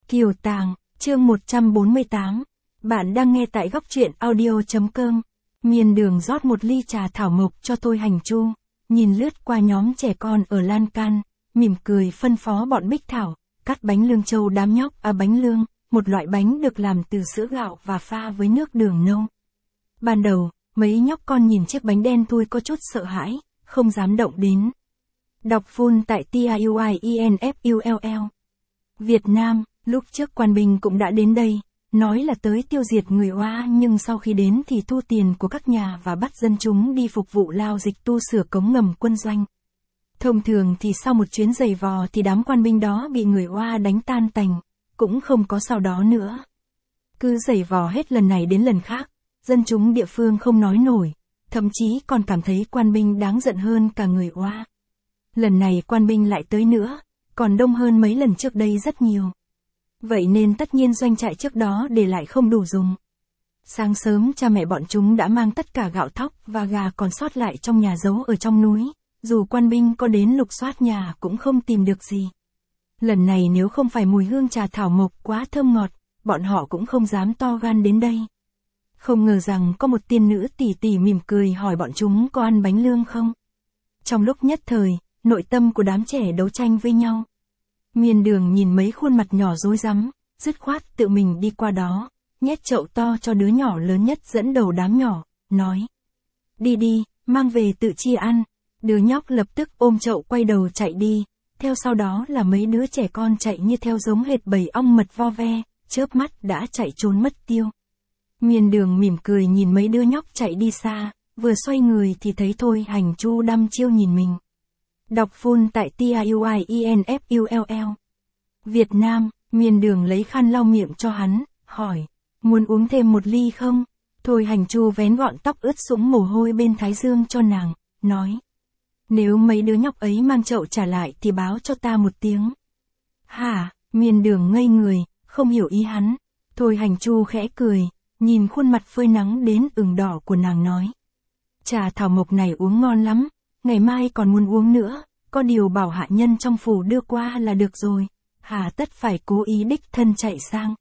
Kiều Tàng, chương 148. Bạn đang nghe tại góc truyện audio.com. Miên Đường rót một ly trà thảo mộc cho Thôi Hành Chu, nhìn lướt qua nhóm trẻ con ở lan can, mỉm cười phân phó bọn Bích Thảo, cắt bánh lương châu đám nhóc. Bánh lương, một loại bánh được làm từ sữa gạo và pha với nước đường nâu. Ban đầu, mấy nhóc con nhìn chiếc bánh đen thui có chút sợ hãi, không dám động đến. Đọc full tại TIUIENFULL. Việt Nam, lúc trước quan binh cũng đã đến đây, nói là tới tiêu diệt người Oa, nhưng sau khi đến thì thu tiền của các nhà và bắt dân chúng đi phục vụ lao dịch tu sửa cống ngầm quân doanh. Thông thường thì sau một chuyến giày vò thì đám quan binh đó bị người Oa đánh tan tành, cũng không có sau đó nữa. Cứ giày vò hết lần này đến lần khác, dân chúng địa phương không nói nổi, thậm chí còn cảm thấy quan binh đáng giận hơn cả người Oa. Lần này quan binh lại tới nữa, còn đông hơn mấy lần trước đây rất nhiều. Vậy nên tất nhiên doanh trại trước đó để lại không đủ dùng. Sáng sớm cha mẹ bọn chúng đã mang tất cả gạo thóc và gà còn sót lại trong nhà giấu ở trong núi, dù quan binh có đến lục soát nhà cũng không tìm được gì. Lần này nếu không phải mùi hương trà thảo mộc quá thơm ngọt, bọn họ cũng không dám to gan đến đây. Không ngờ rằng có một tiên nữ tỷ tỷ mỉm cười hỏi bọn chúng có ăn bánh lương không. Trong lúc nhất thời, nội tâm của đám trẻ đấu tranh với nhau. Miên Đường nhìn mấy khuôn mặt nhỏ rối rắm, dứt khoát tự mình đi qua đó, nhét chậu to cho đứa nhỏ lớn nhất dẫn đầu đám nhỏ, nói: "Đi đi, mang về tự chia ăn." Đứa nhóc lập tức ôm chậu quay đầu chạy đi, theo sau đó là mấy đứa trẻ con chạy như theo giống hệt bầy ong mật vo ve, chớp mắt đã chạy trốn mất tiêu. Miên Đường mỉm cười nhìn mấy đứa nhóc chạy đi xa, vừa xoay người thì thấy Thôi Hành Chu đăm chiêu nhìn mình. Đọc full tại TIUIENFULL. Việt Nam, Miên Đường lấy khăn lau miệng cho hắn, hỏi: "Muốn uống thêm một ly không?" Thôi Hành Chu vén gọn tóc ướt sũng mồ hôi bên thái dương cho nàng, nói: "Nếu mấy đứa nhóc ấy mang chậu trả lại thì báo cho ta một tiếng." "Hả?" Miên Đường ngây người, không hiểu ý hắn. Thôi Hành Chu khẽ cười, nhìn khuôn mặt phơi nắng đến ửng đỏ của nàng nói: "Trà thảo mộc này uống ngon lắm, ngày mai còn muốn uống nữa, có điều bảo hạ nhân trong phủ đưa qua là được rồi, hà tất phải cố ý đích thân chạy sang."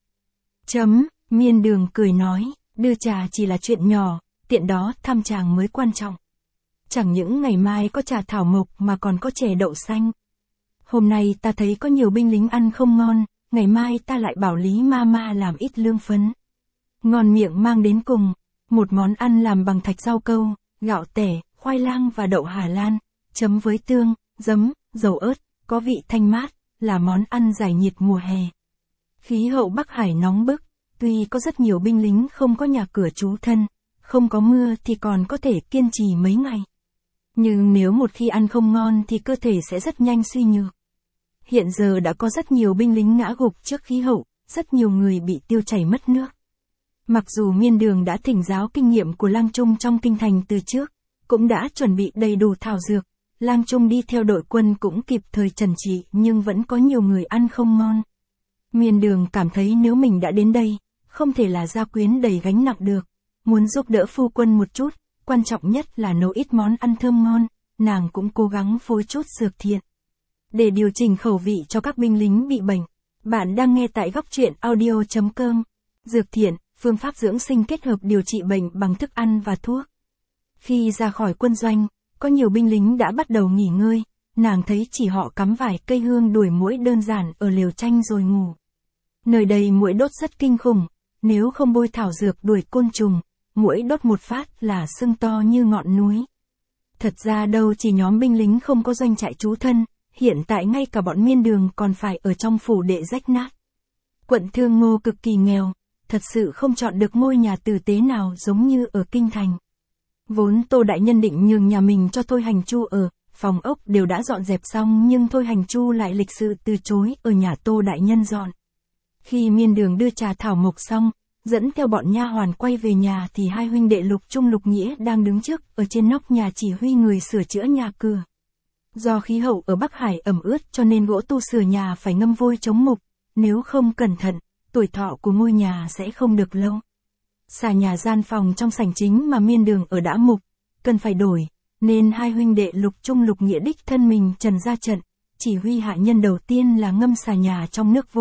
Miên Đường cười nói, đưa trà chỉ là chuyện nhỏ, tiện đó thăm chàng mới quan trọng. Chẳng những ngày mai có trà thảo mộc mà còn có chè đậu xanh. Hôm nay ta thấy có nhiều binh lính ăn không ngon, ngày mai ta lại bảo Lý Mama làm ít lương phấn. Ngon miệng mang đến cùng, một món ăn làm bằng thạch rau câu, gạo tẻ, khoai lang và đậu Hà Lan, chấm với tương, giấm, dầu ớt, có vị thanh mát, là món ăn giải nhiệt mùa hè. Khí hậu Bắc Hải nóng bức, tuy có rất nhiều binh lính không có nhà cửa trú thân, không có mưa thì còn có thể kiên trì mấy ngày. Nhưng nếu một khi ăn không ngon thì cơ thể sẽ rất nhanh suy nhược. Hiện giờ đã có rất nhiều binh lính ngã gục trước khí hậu, rất nhiều người bị tiêu chảy mất nước. Mặc dù Miên Đường đã thỉnh giáo kinh nghiệm của Lang Trung trong kinh thành từ trước, cũng đã chuẩn bị đầy đủ thảo dược, Lang Trung đi theo đội quân cũng kịp thời trần trị, nhưng vẫn có nhiều người ăn không ngon. Miên Đường cảm thấy nếu mình đã đến đây, không thể là gia quyến đầy gánh nặng được, muốn giúp đỡ phu quân một chút, quan trọng nhất là nấu ít món ăn thơm ngon, nàng cũng cố gắng phối chút dược thiện để điều chỉnh khẩu vị cho các binh lính bị bệnh. Bạn đang nghe tại góc truyện audio.com. Dược thiện, phương pháp dưỡng sinh kết hợp điều trị bệnh bằng thức ăn và thuốc. Khi ra khỏi quân doanh, có nhiều binh lính đã bắt đầu nghỉ ngơi, nàng thấy chỉ họ cắm vài cây hương đuổi muỗi đơn giản ở lều tranh rồi ngủ. Nơi đây muỗi đốt rất kinh khủng, nếu không bôi thảo dược đuổi côn trùng, muỗi đốt một phát là sưng to như ngọn núi. Thật ra đâu chỉ nhóm binh lính không có doanh trại trú thân, hiện tại ngay cả bọn Miên Đường còn phải ở trong phủ đệ rách nát. Quận Thương Ngô cực kỳ nghèo, thật sự không chọn được ngôi nhà tử tế nào giống như ở kinh thành. Vốn Tô đại nhân định nhường nhà mình cho Thôi Hành Chu ở, phòng ốc đều đã dọn dẹp xong nhưng Thôi Hành Chu lại lịch sự từ chối ở nhà Tô đại nhân dọn. Khi Miên Đường đưa trà thảo mộc xong, dẫn theo bọn nha hoàn quay về nhà thì hai huynh đệ Lục Trung Lục Nghĩa đang đứng trước ở trên nóc nhà chỉ huy người sửa chữa nhà cửa. Do khí hậu ở Bắc Hải ẩm ướt cho nên gỗ tu sửa nhà phải ngâm vôi chống mục, nếu không cẩn thận, tuổi thọ của ngôi nhà sẽ không được lâu. Xà nhà gian phòng trong sảnh chính mà Miên Đường ở đã mục, cần phải đổi, nên hai huynh đệ Lục Trung Lục Nghĩa đích thân mình trần ra trận, chỉ huy hạ nhân đầu tiên là ngâm xà nhà trong nước vôi,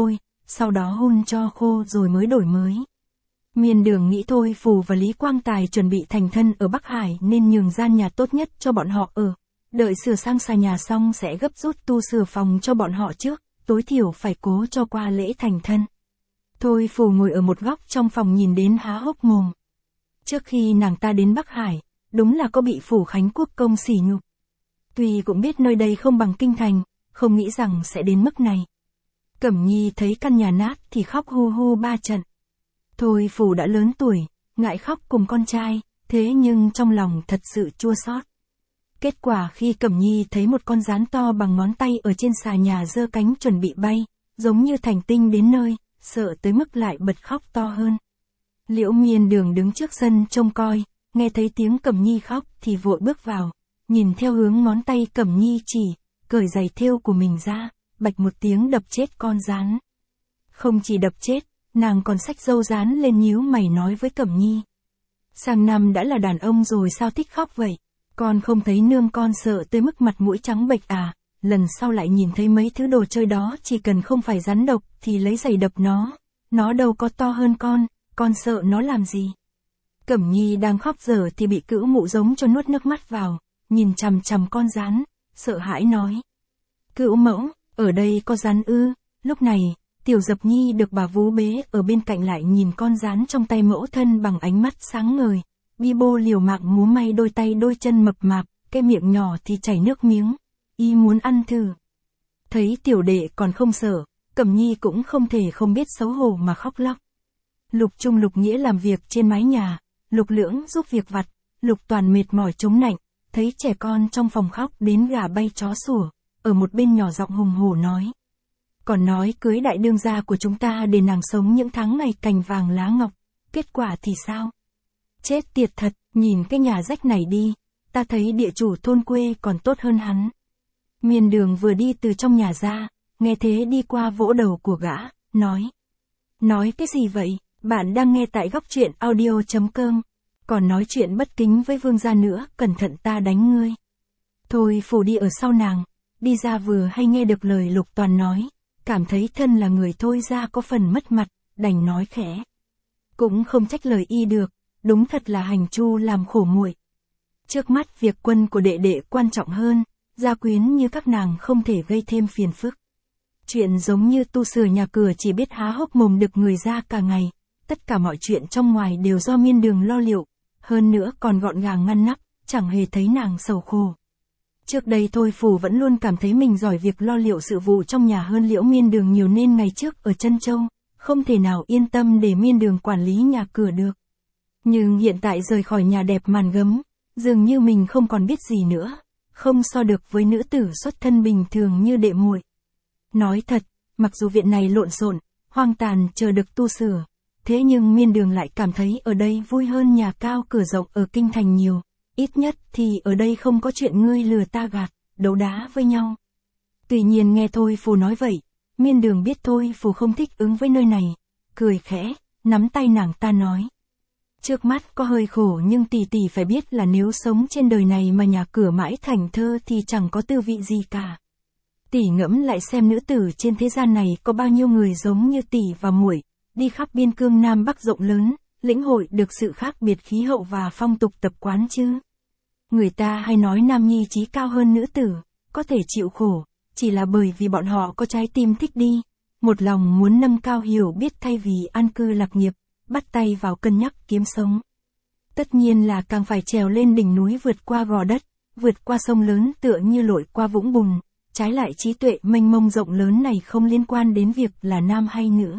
sau đó hun cho khô rồi mới đổi mới. Miên Đường nghĩ Thôi Phù và Lý Quang Tài chuẩn bị thành thân ở Bắc Hải nên nhường gian nhà tốt nhất cho bọn họ ở. Đợi sửa sang xà nhà xong sẽ gấp rút tu sửa phòng cho bọn họ trước, tối thiểu phải cố cho qua lễ thành thân. Thôi Phù ngồi ở một góc trong phòng nhìn đến há hốc mồm. Trước khi nàng ta đến Bắc Hải, đúng là có bị Phủ Khánh Quốc công sỉ nhục. Tuy cũng biết nơi đây không bằng kinh thành, không nghĩ rằng sẽ đến mức này. Cẩm Nhi thấy căn nhà nát thì khóc hu hu ba trận. Thôi Phù đã lớn tuổi, ngại khóc cùng con trai, thế nhưng trong lòng thật sự chua xót. Kết quả khi Cẩm Nhi thấy một con gián to bằng ngón tay ở trên xà nhà giơ cánh chuẩn bị bay, giống như thành tinh đến nơi, sợ tới mức lại bật khóc to hơn. Liễu Miên Đường đứng trước sân trông coi, nghe thấy tiếng Cẩm Nhi khóc thì vội bước vào, nhìn theo hướng ngón tay Cẩm Nhi chỉ, cởi giày thêu của mình ra, bạch một tiếng đập chết con gián. Không chỉ đập chết, nàng còn xách dâu gián lên nhíu mày nói với Cẩm Nhi. Sang năm đã là đàn ông rồi sao thích khóc vậy? Con không thấy nương con sợ tới mức mặt mũi trắng bệch à? Lần sau lại nhìn thấy mấy thứ đồ chơi đó chỉ cần không phải rắn độc thì lấy giày đập nó đâu có to hơn con sợ nó làm gì? Cẩm Nhi đang khóc dở thì bị Cữu Mụ giống cho nuốt nước mắt vào, nhìn chằm chằm con gián, sợ hãi nói. Cữu mẫu, ở đây có gián ư? Lúc này, Tiểu Dập Nhi được bà vú bế ở bên cạnh lại nhìn con gián trong tay mẫu thân bằng ánh mắt sáng ngời. Bi Bô liều mạng múa may đôi tay đôi chân mập mạp, cái miệng nhỏ thì chảy nước miếng, y muốn ăn thử. Thấy tiểu đệ còn không sợ, Cẩm Nhi cũng không thể không biết xấu hổ mà khóc lóc. Lục Trung Lục Nghĩa làm việc trên mái nhà, Lục Lưỡng giúp việc vặt, Lục Toàn mệt mỏi chống nạnh, thấy trẻ con trong phòng khóc đến gà bay chó sủa, ở một bên nhỏ giọng hùng hổ nói. Còn nói cưới đại đương gia của chúng ta để nàng sống những tháng ngày cành vàng lá ngọc, kết quả thì sao? Chết tiệt thật, nhìn cái nhà rách này đi, ta thấy địa chủ thôn quê còn tốt hơn hắn. Miên Đường vừa đi từ trong nhà ra, nghe thế đi qua vỗ đầu của gã, nói. Nói cái gì vậy? Bạn đang nghe tại góc truyện audio.com. Còn nói chuyện bất kính với vương gia nữa, cẩn thận ta đánh ngươi. Thôi Phù đi ở sau nàng, đi ra vừa hay nghe được lời Lục Toàn nói, cảm thấy thân là người Thôi ra có phần mất mặt, đành nói khẽ. Cũng không trách lời y được, đúng thật là hành chu làm khổ muội. Trước mắt việc quân của đệ đệ quan trọng hơn, gia quyến như các nàng không thể gây thêm phiền phức. Chuyện giống như tu sửa nhà cửa chỉ biết há hốc mồm đực người ra cả ngày, tất cả mọi chuyện trong ngoài đều do Miên Đường lo liệu, hơn nữa còn gọn gàng ngăn nắp, chẳng hề thấy nàng sầu khổ. Trước đây Thôi Phù vẫn luôn cảm thấy mình giỏi việc lo liệu sự vụ trong nhà hơn Liễu Miên Đường nhiều nên ngày trước ở Trân Châu, không thể nào yên tâm để Miên Đường quản lý nhà cửa được. Nhưng hiện tại rời khỏi nhà đẹp màn gấm, dường như mình không còn biết gì nữa, không so được với nữ tử xuất thân bình thường như đệ muội. Nói thật, mặc dù viện này lộn xộn, hoang tàn chờ được tu sửa, thế nhưng Miên Đường lại cảm thấy ở đây vui hơn nhà cao cửa rộng ở kinh thành nhiều, ít nhất thì ở đây không có chuyện ngươi lừa ta gạt, đấu đá với nhau. Tuy nhiên nghe Thôi Phù nói vậy, Miên Đường biết Thôi Phù không thích ứng với nơi này, cười khẽ, nắm tay nàng ta nói. Trước mắt có hơi khổ nhưng tỷ tỷ phải biết là nếu sống trên đời này mà nhà cửa mãi thảnh thơ thì chẳng có tư vị gì cả. Tỷ ngẫm lại xem nữ tử trên thế gian này có bao nhiêu người giống như tỷ và muội, đi khắp biên cương Nam Bắc rộng lớn, lĩnh hội được sự khác biệt khí hậu và phong tục tập quán chứ. Người ta hay nói nam nhi chí cao hơn nữ tử, có thể chịu khổ, chỉ là bởi vì bọn họ có trái tim thích đi, một lòng muốn nâng cao hiểu biết thay vì an cư lạc nghiệp, bắt tay vào cân nhắc kiếm sống. Tất nhiên là càng phải trèo lên đỉnh núi vượt qua gò đất, vượt qua sông lớn tựa như lội qua vũng bùn, trái lại trí tuệ mênh mông rộng lớn này không liên quan đến việc là nam hay nữ.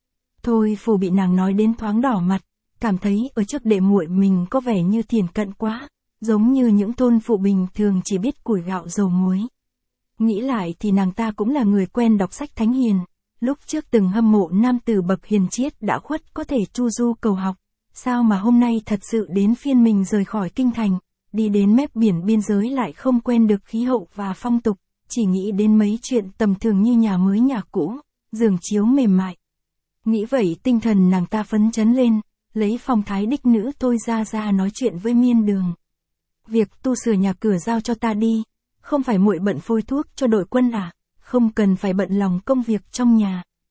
Thôi Phù bị nàng nói đến thoáng đỏ mặt, cảm thấy ở trước đệ muội mình có vẻ như thiển cận quá, giống như những thôn phụ bình thường chỉ biết củi gạo dầu muối. Nghĩ lại thì nàng ta cũng là người quen đọc sách thánh hiền, lúc trước từng hâm mộ nam tử bậc hiền triết đã khuất có thể chu du cầu học, sao mà hôm nay thật sự đến phiên mình rời khỏi kinh thành, đi đến mép biển biên giới lại không quen được khí hậu và phong tục, chỉ nghĩ đến mấy chuyện tầm thường như nhà mới nhà cũ, giường chiếu mềm mại. Nghĩ vậy tinh thần nàng ta phấn chấn lên, lấy phong thái đích nữ Thôi ra nói chuyện với Miên Đường. Việc tu sửa nhà cửa giao cho ta đi, không phải muội bận phôi thuốc cho đội quân à, không cần phải bận lòng công việc trong nhà.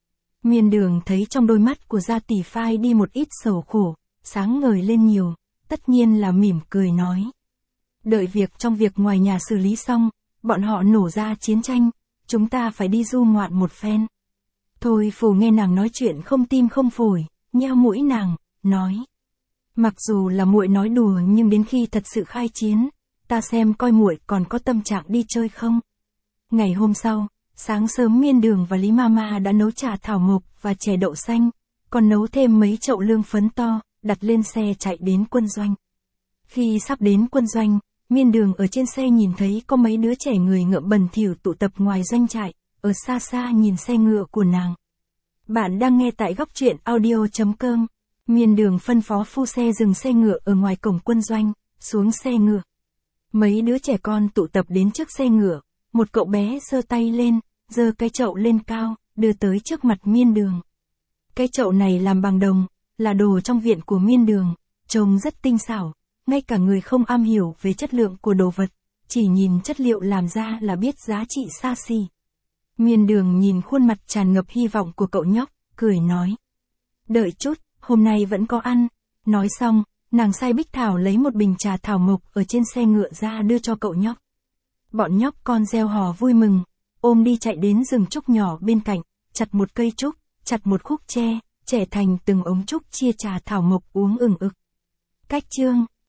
Miên Đường thấy trong đôi mắt của Gia Tỷ phai đi một ít sầu khổ, sáng ngời lên nhiều, tất nhiên là mỉm cười nói. Đợi việc trong việc ngoài nhà xử lý xong, bọn họ nổ ra chiến tranh, chúng ta phải đi du ngoạn một phen. Thôi Phù nghe nàng nói chuyện không tim không phổi, nheo mũi nàng, nói. Mặc dù là muội nói đùa nhưng đến khi thật sự khai chiến, ta xem coi muội còn có tâm trạng đi chơi không. Ngày hôm sau, sáng sớm Miên Đường và Lý Mama đã nấu trà thảo mộc và chè đậu xanh, còn nấu thêm mấy chậu lương phấn to, đặt lên xe chạy đến quân doanh. Khi sắp đến quân doanh, Miên Đường ở trên xe nhìn thấy có mấy đứa trẻ người ngợm bẩn thỉu tụ tập ngoài doanh trại, ở xa xa nhìn xe ngựa của nàng. Bạn đang nghe tại góc truyện audio.com. Miên Đường phân phó phu xe dừng xe ngựa ở ngoài cổng quân doanh, xuống xe ngựa. Mấy đứa trẻ con tụ tập đến trước xe ngựa, một cậu bé giơ tay lên, giơ cái chậu lên cao, đưa tới trước mặt Miên Đường. Cái chậu này làm bằng đồng, là đồ trong viện của Miên Đường, trông rất tinh xảo, ngay cả người không am hiểu về chất lượng của đồ vật, chỉ nhìn chất liệu làm ra là biết giá trị xa xỉ. Miên Đường nhìn khuôn mặt tràn ngập hy vọng của cậu nhóc, cười nói. Đợi chút, hôm nay vẫn có ăn. Nói xong, nàng sai Bích Thảo lấy một bình trà thảo mộc ở trên xe ngựa ra đưa cho cậu nhóc. Bọn nhóc con reo hò vui mừng, ôm đi chạy đến rừng trúc nhỏ bên cạnh, chặt một cây trúc, chặt một khúc tre, chẻ thành từng ống trúc chia trà thảo mộc uống ừng ực. Cách chương